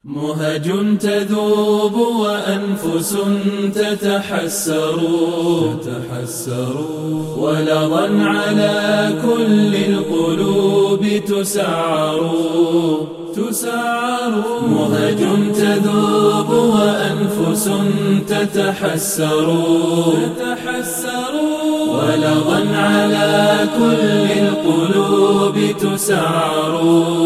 مهج تذوب وأنفس تتحسر ولظى على كل القلوب تسعر مهج تذوب وأنفس تتحسر ولظى على كل القلوب تسعر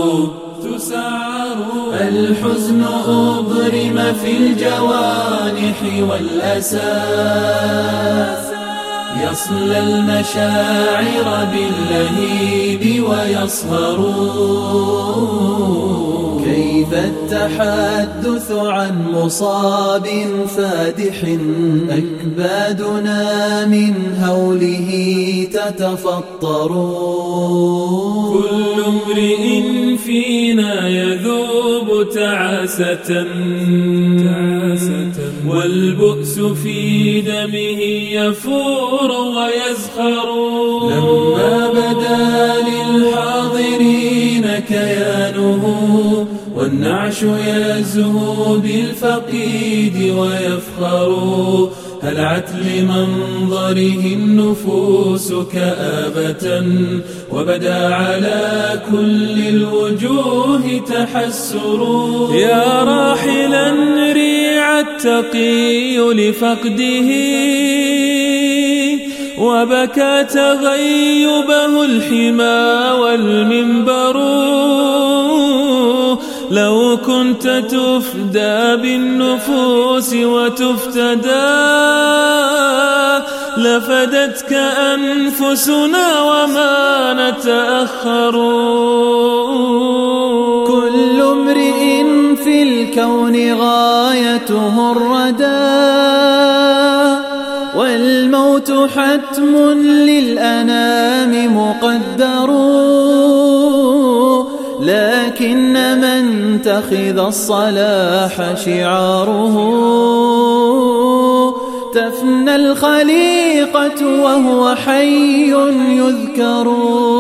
الحزن أضرم في الجوانح والأسى يصلى المشاعر باللهيب ويصهر كيف التحدث عن مصاب فادح أكبادنا من هوله تتفطر كل امرئ فينا يذوب تعاسة والبؤس في دمه يفور ويزخر لما بدا للحاضرين كيانه والنعش يزهو بالفقيد ويفخر هلعت لمنظره النفوس كآبة وبدا على كل الوجوه تحسر يا راحلا ريع التقي لفقده وبكى تغيبه الحمى والمنبر لو كنت تفدى بالنفوس وتفتدى لفدتك أنفسنا وما نتأخر كل امرئ في الكون غايته الردى والموت حتم للأنام مقدر لكن من اتخذ الصلاح شعاره تفنى الخليقة وهو حي يذكر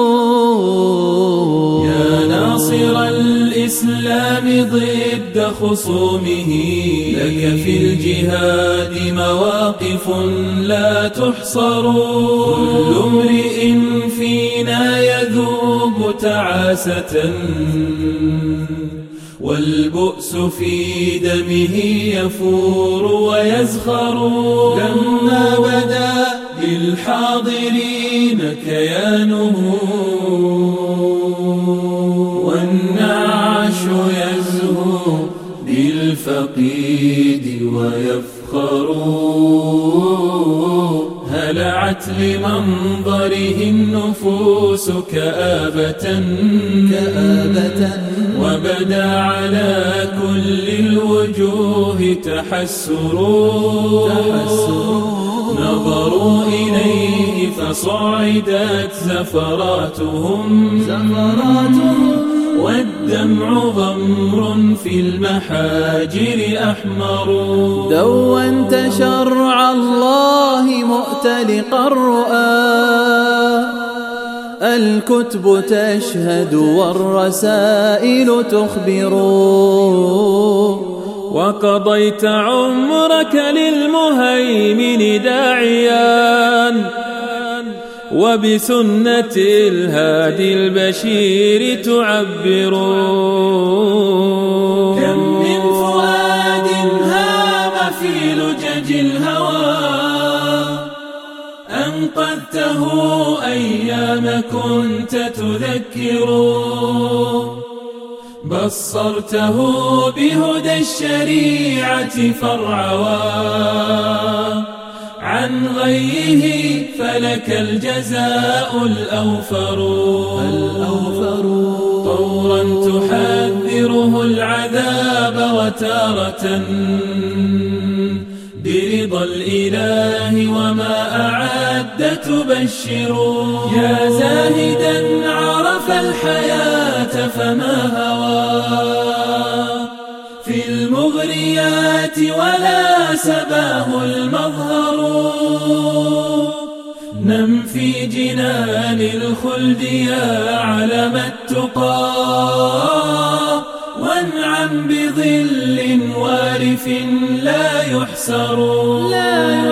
يا ناصر الإسلام ضد خصومه لك في الجهاد مواقف لا تحصر كل امرئ فينا يذوب تعاسة والبؤس في دمه يفور ويزخر لما بدا للحاضرين كيانه والنعش يزهو بالفقيد ويفخر هلعت لمنظره النفوس كآبة وبدا على كل الوجوه تحسر نظروا إليه فصعدت زفراتهم والدمع غمر في المحاجر أحمر دونت شرع الله مؤتلق الرؤى الكتب تشهد والرسائل تخبر وقضيت عمرك للمهيمن داعيا وبسنة الهادي البشير تعبر كم من فؤاد هام في لجج الهوى أنقذته أيام كنت تذكر بصرته بهدى الشريعة فارعوى عن غيه فلك الجزاء الأوفر طورا تحذره العذاب وتارة برضا الإله وما أعد تبشر يا زاهدا عرف الحياة فما هوى في المغريات ولا سباه المظهر نم في جنان الخلد يا علم التقى وانعم بظل وارف لا يحسر